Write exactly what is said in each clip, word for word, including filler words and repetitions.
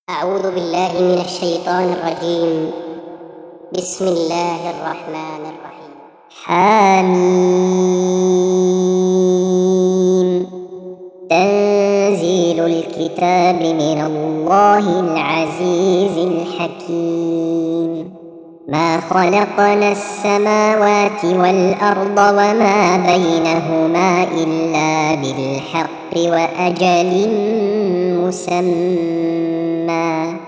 أعوذ بالله من الشيطان الرجيم. بسم الله الرحمن الرحيم. حميم. تنزيل الكتاب من الله العزيز الحكيم. ما خلقنا السماوات والأرض وما بينهما إلا بالحق وأجل مسمى،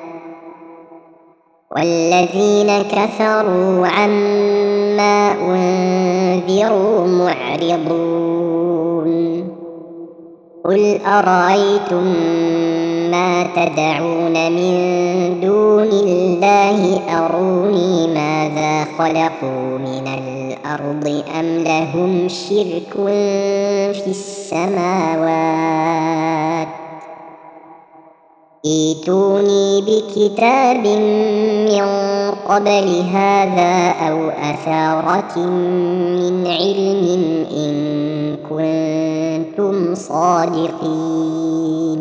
والذين كفروا عما أنذروا معرضون. قل أرأيتم ما تدعون من دون الله أروني ماذا خلقوا من الأرض أم لهم شرك في السماوات، ائتوني بكتاب من قبل هذا أو أثارة من علم إن كنتم صادقين.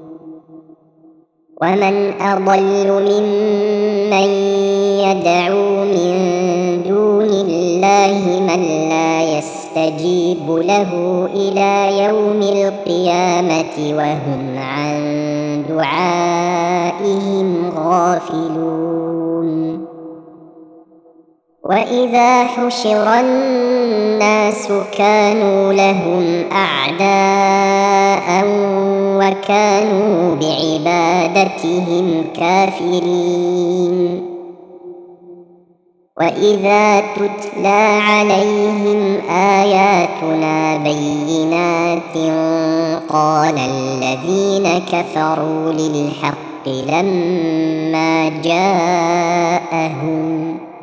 ومن أضل ممن يدعو من دون الله من لا يستجيب له إلى يوم القيامة وهم عن دعائهم غافلون. وإذا حشر الناس كانوا لهم أعداء وكانوا بعبادتهم كافرين. وإذا تتلى عليهم آياتنا بينات قال الذين كفروا للحق لما جاءهم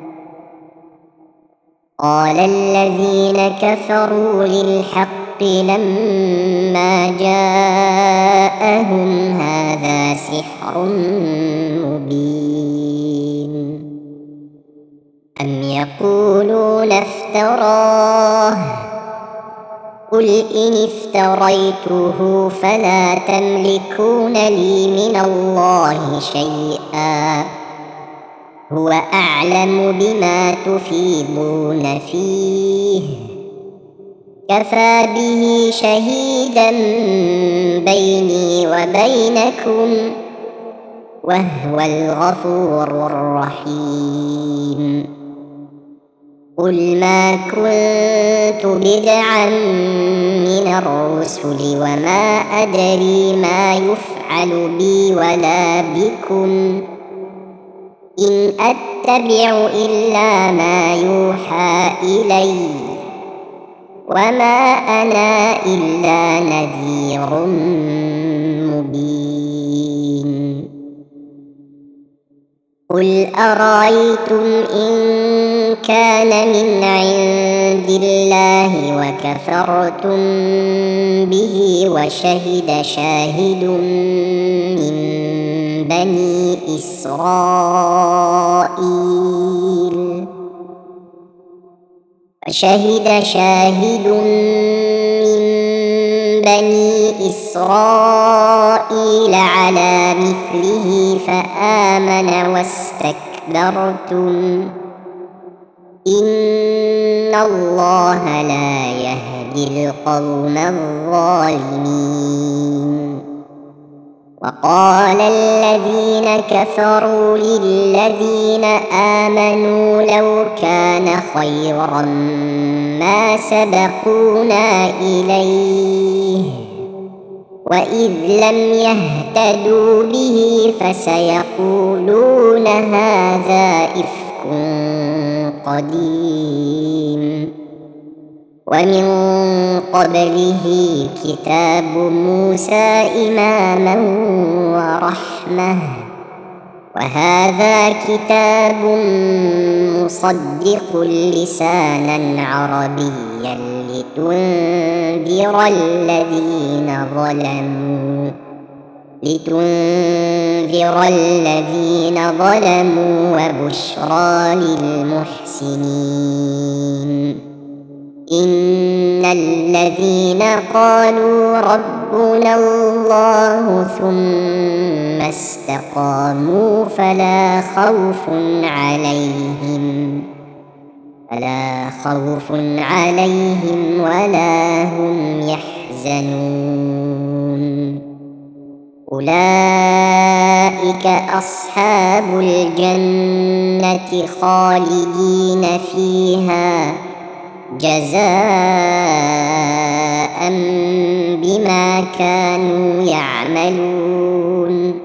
قال الذين كفروا للحق لما جاءهم هذا سحر مبين. أم يقولون افتراه قل إن افتريته فلا تملكون لي من الله شيئا هو أعلم بما تفيضون فيه كفى به شهيدا بيني وبينكم وهو الغفور الرحيم. قل ما كنت بدعا من الرسل وما أدري ما يفعل بي ولا بكم إن أتبع إلا ما يوحى إلي وما أنا إلا نذير مبين. قل أرأيتم إن كان من عند الله وكفرتم به وشهد شاهد من بني إسرائيل شهد شاهد من بني إسرائيل على مثله فآمن واستكبرتم إن الله لا يهدي القوم الظالمين. وقال الذين كفروا للذين آمنوا لو كان خيرا ما سبقونا إليه وإذ لم يهتدوا به فسيقولون هذا إفك قديم. ومن قبله كتاب موسى إماما ورحمة وهذا كتاب مصدق لسانا عربيا لتنذر الذين ظلموا لتنذر الذين ظلموا وبشرى للمحسنين. إن الذين قالوا رب ربنا الله ثم استقاموا فلا خوف عليهم فلا خوف عليهم ولا هم يحزنون أولئك أصحاب الجنة خالدين فيها جزاء بما كانوا يعملون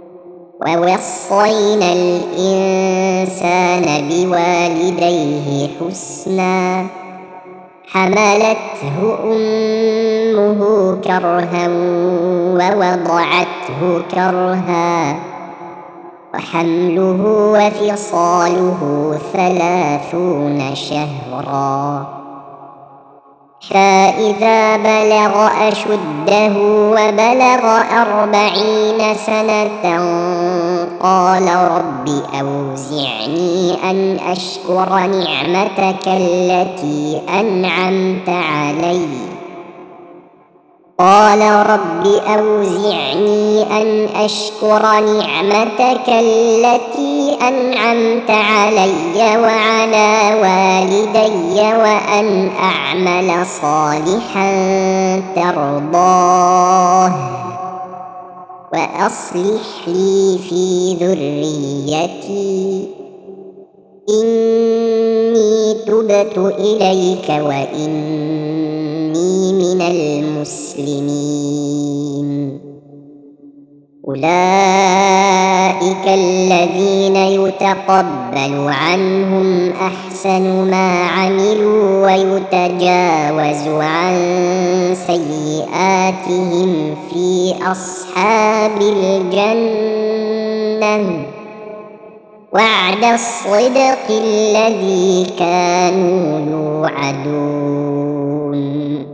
ووصينا الإنسان بوالديه حسنا حملته أمه كرها ووضعته كرها وحمله وفصاله ثلاثون شهرا فإذا بلغ أشده وبلغ أربعين سنة قال رب أوزعني أن أشكر نعمتك التي أنعمت علي قال رب أوزعني أن أشكر نعمتك التي أنعمت علي وعلى والدي وأن أعمل صالحا ترضاه وأصلح لي في ذريتي إني تبت إليك وإني من المسلمين أولئك الذين يتقبل عنهم أحسن ما عملوا ويتجاوز عن سيئاتهم في أصحاب الجنة وعد الصدق الذي كانوا يوعدون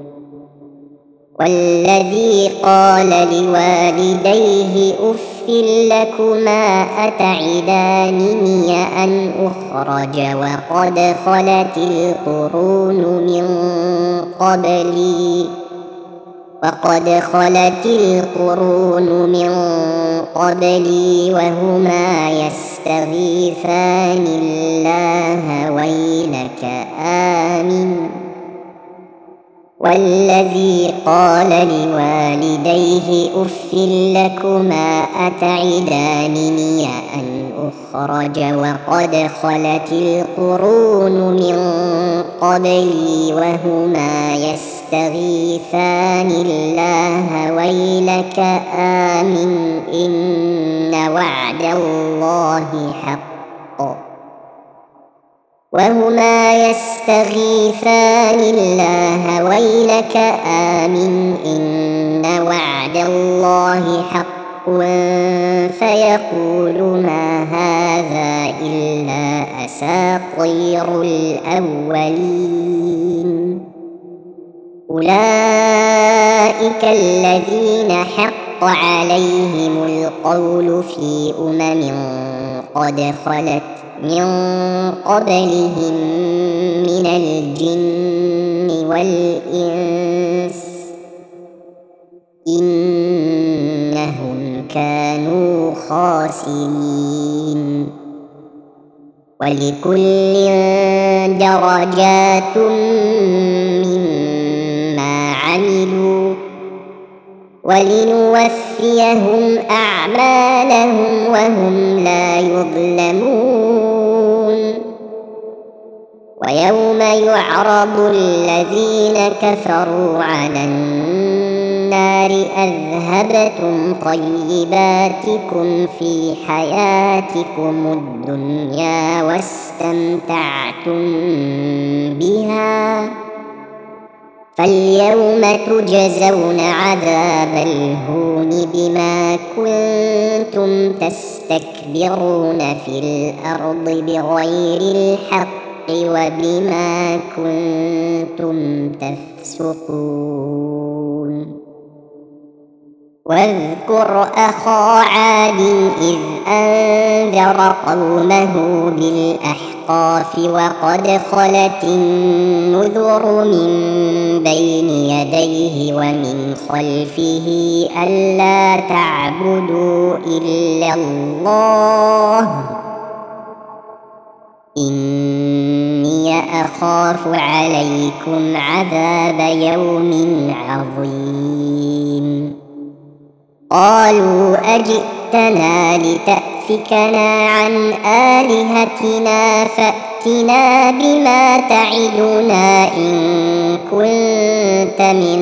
والذي قال لوالديه أف لكما أتعدانني أن أخرج وقد خلت القرون من قبلي وقد خلت القرون من قبلي وهما يستغيثان الله ويلك آمن والذي قال لوالديه أف لكما أتعدانني أن أخرج وقد خلت القرون من قبلي وهما يستغيثان الله ويلك آمن إن وعد الله حق وهما يستغيثان الله ويلك آمن إن وعد الله حق فيقول ما هذا إلا أساطير الأولين أولئك الذين حق عليهم القول في أمم قد خلت من قبلهم من الجن والإنس إنهم كانوا خاسرين ولكل درجات مما عملوا ولنوفيهم أعمالهم وهم لا يظلمون ويوم يعرض الذين كفروا على النار أذهبتم طيباتكم في حياتكم الدنيا واستمتعتم بها فاليوم تجزون عذاب الهون بما كنتم تستكبرون في الأرض بغير الحق وبما كنتم تفسقون واذكر أخا عاد إذ أنذر قومه بالأحقاف وقد خلت النذر من بين يديه ومن خلفه ألا تعبدوا إلا الله إني أخاف عليكم عذاب يوم عظيم. قالوا أجئتنا لتأفكنا عن آلهتنا فأتنا بما تعدنا إن كنت من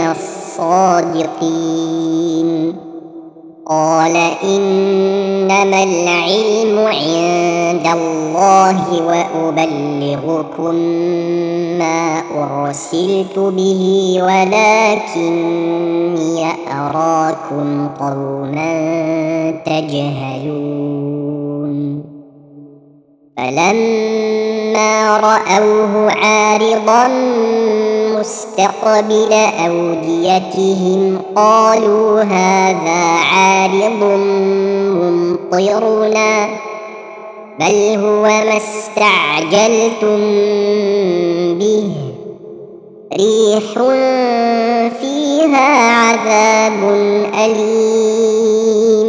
الصادقين. قال إنما العلم عند الله وأبلغكم ما أرسلت به ولكني أراكم قوما تجهلون. فلما رأوه عارضا مستقبل أوديتهم قالوا هذا عارض ممطرنا بل هو ما استعجلتم به ريح فيها عذاب أليم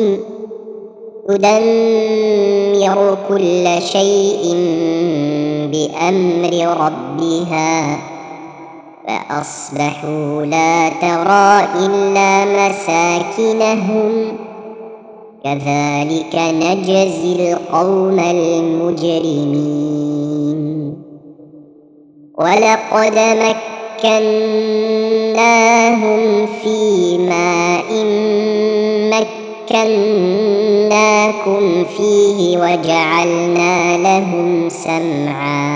تدمر كل شيء بأمر ربها فأصبحوا لا ترى إلا مساكنهم كذلك نجزي القوم المجرمين. ولقد مكناهم في ماء مكناكم فيه وجعلنا لهم سمعا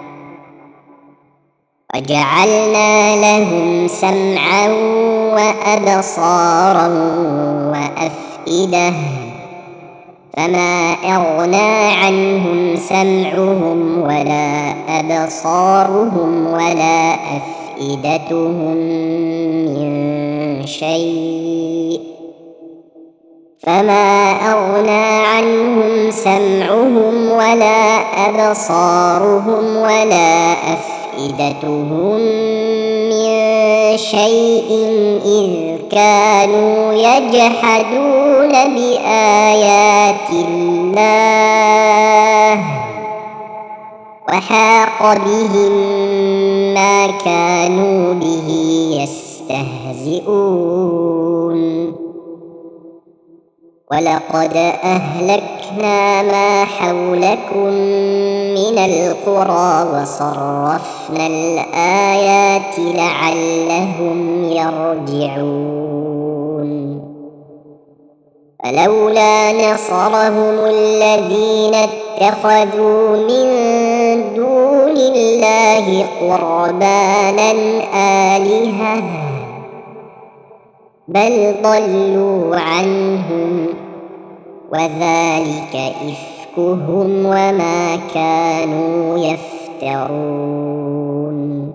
وجعلنا لهم سمعا وأبصارا وأفئدة فما أغنى عنهم سمعهم ولا أبصارهم ولا أفئدتهم من شيء فما أغنى عنهم سمعهم ولا أبصارهم ولا أفئدتهم من شيء إذ كانوا يجحدون بآيات الله وحاق بهم ما كانوا به يستهزئون. ولقد أهلكنا ما حولكم من القرى وصرفنا الآيات لعلهم يرجعون. فلولا نصرهم الذين اتخذوا من دون الله قربانا آلهة بل ضلوا عنهم وذلك إفكهم وما كانوا يفترون.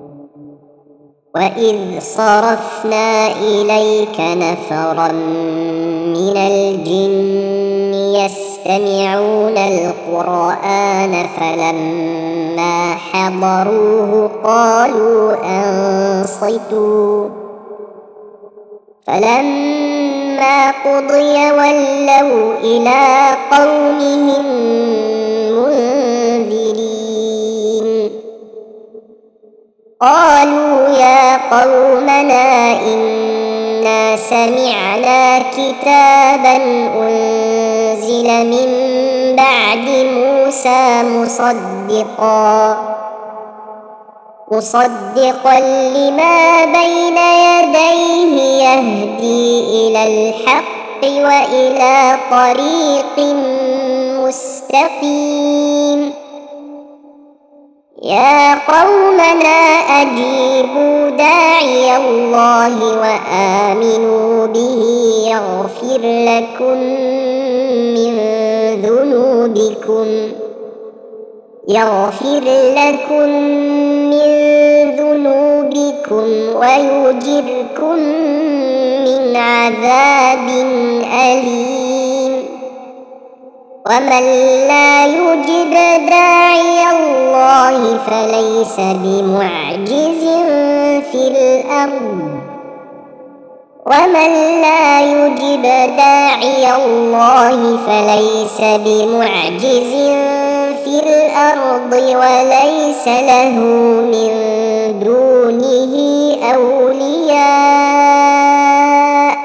وإذ صرفنا إليك نفرا من الجن يستمعون القرآن فلما حضروه قالوا أنصتوا فلما قضي ولوا إلى قومهم منذرين. قالوا يا قومنا إنا سمعنا كتابا أنزل من بعد موسى مصدقا مصدقا لما بين يديه يهدي إلى الحق وإلى طريق مستقيم. يا قومنا أجيبوا داعي الله وآمنوا به يغفر لكم من ذنوبكم يغفر لكم من ذنوبكم ويجركم من عذاب أليم. ومن لا يجب داعي الله فليس بمعجز في الأرض ومن لا يجب داعي الله فليس بمعجز في الأرض وليس له من دونه أولياء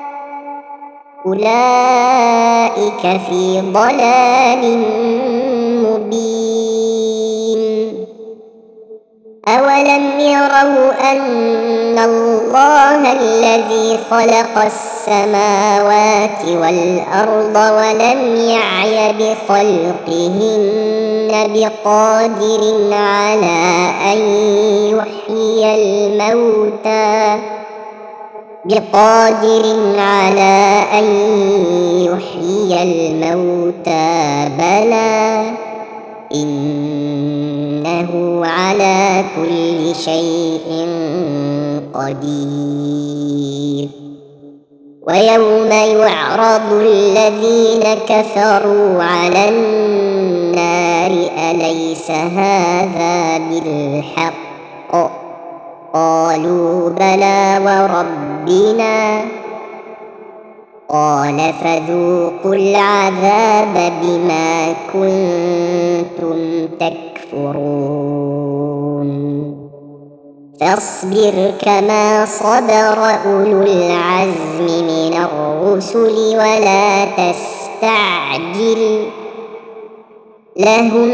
أولئك في ضلال مبين. أولم يروا أن الله الذي خلق السماوات والأرض ولم يعي بخلقهن بقادر على أن يحيي الموتى بقادر على أن يحيي الموتى بلى إنه على كل شيء قدير. ويوم يعرض الذين كفروا على النار أليس هذا بالحق قالوا بلى وربنا قال فذوقوا العذاب بما كنتم تكفرون. فاصبر كما صبر أولو العزم من الرسل ولا تستعجل لهم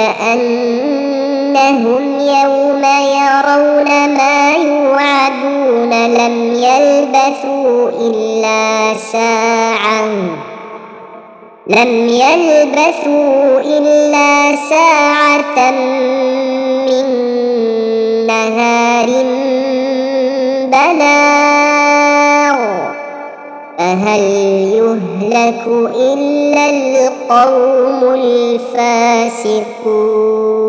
كأنهم يوم يرون ما يوعدون لم يلبثوا إلا ساعة لم يلبثوا إلا ساعة من نهار بلاغ فهل يهلك إلا القوم الفاسقون.